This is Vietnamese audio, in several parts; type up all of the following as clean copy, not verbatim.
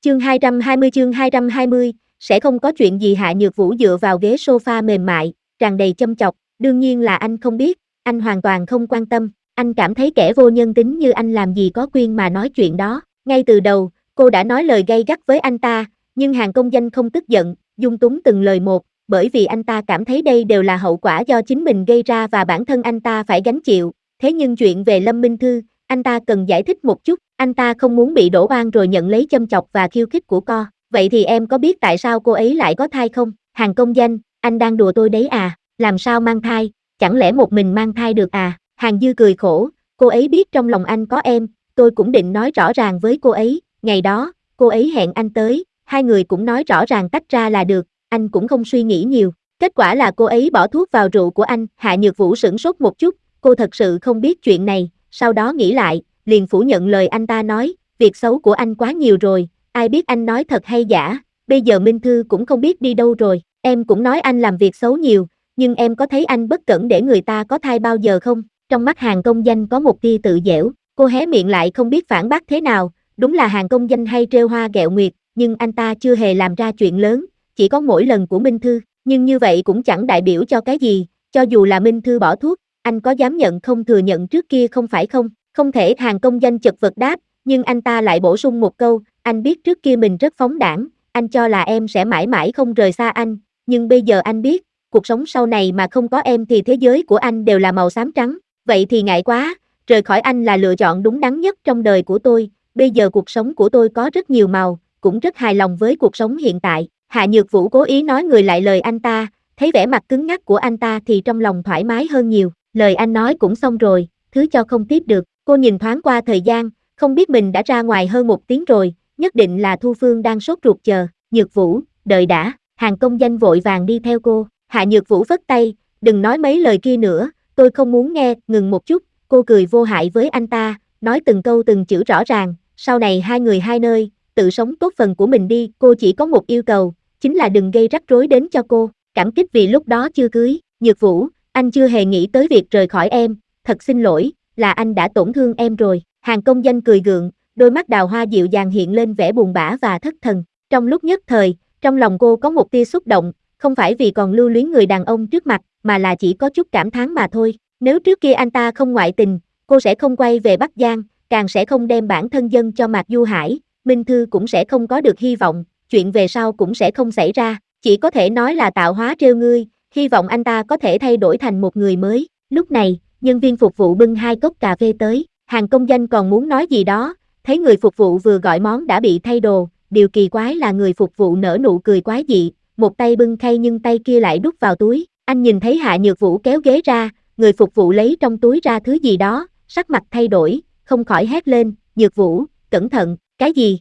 Chương 220, sẽ không có chuyện gì. Hạ Nhược Vũ dựa vào ghế sofa mềm mại, tràn đầy châm chọc, đương nhiên là anh không biết, anh hoàn toàn không quan tâm, anh cảm thấy kẻ vô nhân tính như anh làm gì có quyền mà nói chuyện đó. Ngay từ đầu, cô đã nói lời gay gắt với anh ta, nhưng Hàn Công Danh không tức giận, dung túng từng lời một, bởi vì anh ta cảm thấy đây đều là hậu quả do chính mình gây ra và bản thân anh ta phải gánh chịu. Thế nhưng chuyện về Lâm Minh Thư, anh ta cần giải thích một chút, anh ta không muốn bị đổ oan rồi nhận lấy châm chọc và khiêu khích của co. Vậy thì em có biết tại sao cô ấy lại có thai không? Hàn Công Danh, anh đang đùa tôi đấy à? Làm sao mang thai? Chẳng lẽ một mình mang thai được à? Hàn Dư cười khổ, cô ấy biết trong lòng anh có em, tôi cũng định nói rõ ràng với cô ấy, ngày đó, cô ấy hẹn anh tới, hai người cũng nói rõ ràng tách ra là được, anh cũng không suy nghĩ nhiều. Kết quả là cô ấy bỏ thuốc vào rượu của anh. Hạ Nhược Vũ sửng sốt một chút, cô thật sự không biết chuyện này, sau đó nghĩ lại, liền phủ nhận lời anh ta nói, việc xấu của anh quá nhiều rồi, ai biết anh nói thật hay giả, bây giờ Minh Thư cũng không biết đi đâu rồi, em cũng nói anh làm việc xấu nhiều, nhưng em có thấy anh bất cẩn để người ta có thai bao giờ không? Trong mắt Hàn Công Danh có một tia tự giễu, cô hé miệng lại không biết phản bác thế nào, đúng là Hàn Công Danh hay trêu hoa ghẹo nguyệt, nhưng anh ta chưa hề làm ra chuyện lớn, chỉ có mỗi lần của Minh Thư, nhưng như vậy cũng chẳng đại biểu cho cái gì, cho dù là Minh Thư bỏ thuốc, anh có dám nhận không thừa nhận trước kia không phải không? Không thể. Hàn Công Danh chật vật đáp, nhưng anh ta lại bổ sung một câu, anh biết trước kia mình rất phóng đãng, anh cho là em sẽ mãi mãi không rời xa anh, nhưng bây giờ anh biết, cuộc sống sau này mà không có em thì thế giới của anh đều là màu xám trắng, vậy thì ngại quá, rời khỏi anh là lựa chọn đúng đắn nhất trong đời của tôi, bây giờ cuộc sống của tôi có rất nhiều màu, cũng rất hài lòng với cuộc sống hiện tại. Hạ Nhược Vũ cố ý nói người lại lời anh ta, thấy vẻ mặt cứng ngắc của anh ta thì trong lòng thoải mái hơn nhiều, lời anh nói cũng xong rồi, thứ cho không tiếp được. Cô nhìn thoáng qua thời gian, không biết mình đã ra ngoài hơn 1 tiếng rồi, nhất định là Thu Phương đang sốt ruột chờ. Nhược Vũ, đợi đã. Hàn Công Danh vội vàng đi theo cô. Hạ Nhược Vũ phất tay, đừng nói mấy lời kia nữa, tôi không muốn nghe. Ngừng một chút, cô cười vô hại với anh ta, nói từng câu từng chữ rõ ràng, sau này hai người hai nơi, tự sống tốt phần của mình đi. Cô chỉ có một yêu cầu, chính là đừng gây rắc rối đến cho cô. Cảm kích vì lúc đó chưa cưới. Nhược Vũ, anh chưa hề nghĩ tới việc rời khỏi em, thật xin lỗi, là anh đã tổn thương em rồi. Hàn Công Danh cười gượng, đôi mắt đào hoa dịu dàng hiện lên vẻ buồn bã và thất thần. Trong lúc nhất thời, trong lòng cô có một tia xúc động, không phải vì còn lưu luyến người đàn ông trước mặt, mà là chỉ có chút cảm thán mà thôi. Nếu trước kia anh ta không ngoại tình, cô sẽ không quay về Bắc Giang, càng sẽ không đem bản thân dâng cho Mạc Du Hải, Minh Thư cũng sẽ không có được hy vọng, chuyện về sau cũng sẽ không xảy ra, chỉ có thể nói là tạo hóa trêu ngươi, hy vọng anh ta có thể thay đổi thành một người mới. Lúc này, nhân viên phục vụ bưng 2 cốc cà phê tới, Hàn Công Danh còn muốn nói gì đó, thấy người phục vụ vừa gọi món đã bị thay đồ, điều kỳ quái là người phục vụ nở nụ cười quái dị, một tay bưng khay nhưng tay kia lại đút vào túi, anh nhìn thấy Hạ Nhược Vũ kéo ghế ra, người phục vụ lấy trong túi ra thứ gì đó, sắc mặt thay đổi, không khỏi hét lên, Nhược Vũ, cẩn thận, cái gì?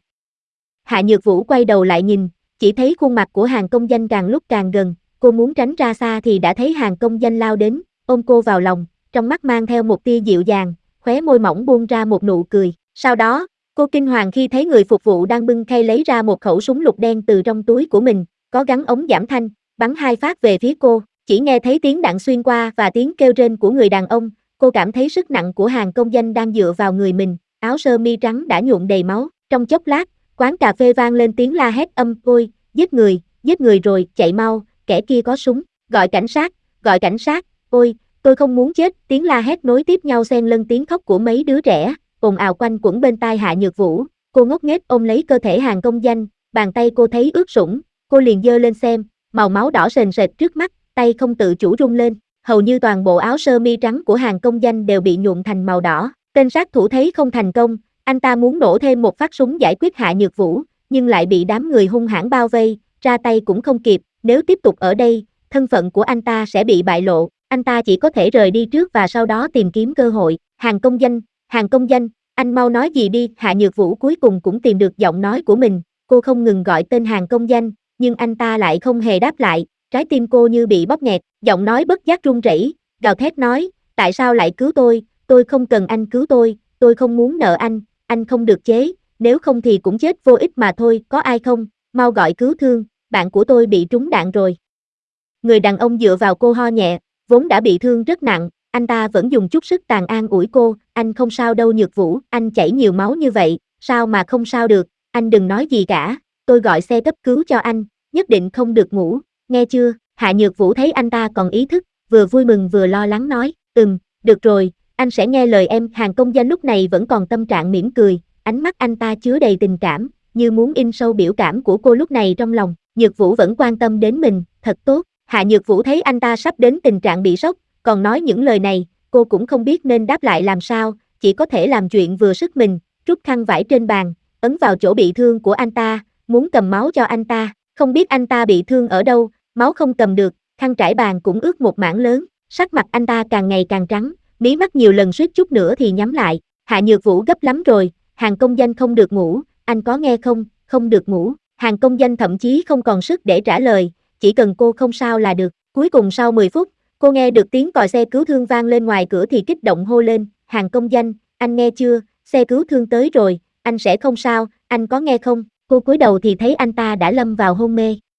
Hạ Nhược Vũ quay đầu lại nhìn, chỉ thấy khuôn mặt của Hàn Công Danh càng lúc càng gần, cô muốn tránh ra xa thì đã thấy Hàn Công Danh lao đến, ôm cô vào lòng, trong mắt mang theo một tia dịu dàng, khóe môi mỏng buông ra một nụ cười. Sau đó, cô kinh hoàng khi thấy người phục vụ đang bưng khay lấy ra một khẩu súng lục đen từ trong túi của mình, có gắn ống giảm thanh, bắn 2 phát về phía cô. Chỉ nghe thấy tiếng đạn xuyên qua và tiếng kêu rên của người đàn ông, cô cảm thấy sức nặng của Hàn Công Danh đang dựa vào người mình, áo sơ mi trắng đã nhuộm đầy máu. Trong chốc lát, quán cà phê vang lên tiếng la hét âm, ôi, giết người rồi, chạy mau, kẻ kia có súng, gọi cảnh sát, ôi, tôi không muốn chết. Tiếng la hét nối tiếp nhau xen lẫn tiếng khóc của mấy đứa trẻ, ồn ào quanh quẩn bên tai Hạ Nhược Vũ. Cô ngốc nghếch ôm lấy cơ thể Hàn Công Danh, bàn tay cô thấy ướt sũng, cô liền giơ lên xem, màu máu đỏ sền sệt trước mắt, tay không tự chủ rung lên, hầu như toàn bộ áo sơ mi trắng của Hàn Công Danh đều bị nhuộm thành màu đỏ. Tên sát thủ thấy không thành công, anh ta muốn nổ thêm một phát súng giải quyết Hạ Nhược Vũ, nhưng lại bị đám người hung hãn bao vây, ra tay cũng không kịp, nếu tiếp tục ở đây, thân phận của anh ta sẽ bị bại lộ, anh ta chỉ có thể rời đi trước và sau đó tìm kiếm cơ hội. Hàn Công Danh, anh mau nói gì đi. Hạ Nhược Vũ cuối cùng cũng tìm được giọng nói của mình, cô không ngừng gọi tên Hàn Công Danh, nhưng anh ta lại không hề đáp lại, trái tim cô như bị bóp nghẹt, giọng nói bất giác run rẩy, gào thét nói, tại sao lại cứu tôi không cần anh cứu tôi không muốn nợ anh không được chế, nếu không thì cũng chết vô ích mà thôi, có ai không, mau gọi cứu thương, bạn của tôi bị trúng đạn rồi. Người đàn ông dựa vào cô ho nhẹ, vốn đã bị thương rất nặng, anh ta vẫn dùng chút sức tàn an ủi cô, anh không sao đâu Nhược Vũ, anh chảy nhiều máu như vậy, sao mà không sao được, anh đừng nói gì cả, tôi gọi xe cấp cứu cho anh, nhất định không được ngủ, nghe chưa? Hạ Nhược Vũ thấy anh ta còn ý thức, vừa vui mừng vừa lo lắng nói, được rồi, anh sẽ nghe lời em. Hàng công danh lúc này vẫn còn tâm trạng mỉm cười, ánh mắt anh ta chứa đầy tình cảm, như muốn in sâu biểu cảm của cô lúc này trong lòng. Nhược Vũ vẫn quan tâm đến mình, thật tốt. Hạ Nhược Vũ thấy anh ta sắp đến tình trạng bị sốc, còn nói những lời này, cô cũng không biết nên đáp lại làm sao, chỉ có thể làm chuyện vừa sức mình, rút khăn vải trên bàn, ấn vào chỗ bị thương của anh ta, muốn cầm máu cho anh ta. Không biết anh ta bị thương ở đâu, máu không cầm được, khăn trải bàn cũng ướt một mảng lớn, sắc mặt anh ta càng ngày càng trắng, mí mắt nhiều lần suýt chút nữa thì nhắm lại. Hạ Nhược Vũ gấp lắm rồi, Hàng công danh không được ngủ, anh có nghe không, không được ngủ. Hàng công danh thậm chí không còn sức để trả lời, chỉ cần cô không sao là được. Cuối cùng sau 10 phút, cô nghe được tiếng còi xe cứu thương vang lên ngoài cửa thì kích động hô lên, Hàng công danh, anh nghe chưa, xe cứu thương tới rồi, anh sẽ không sao, anh có nghe không? Cô cúi đầu thì thấy anh ta đã lâm vào hôn mê.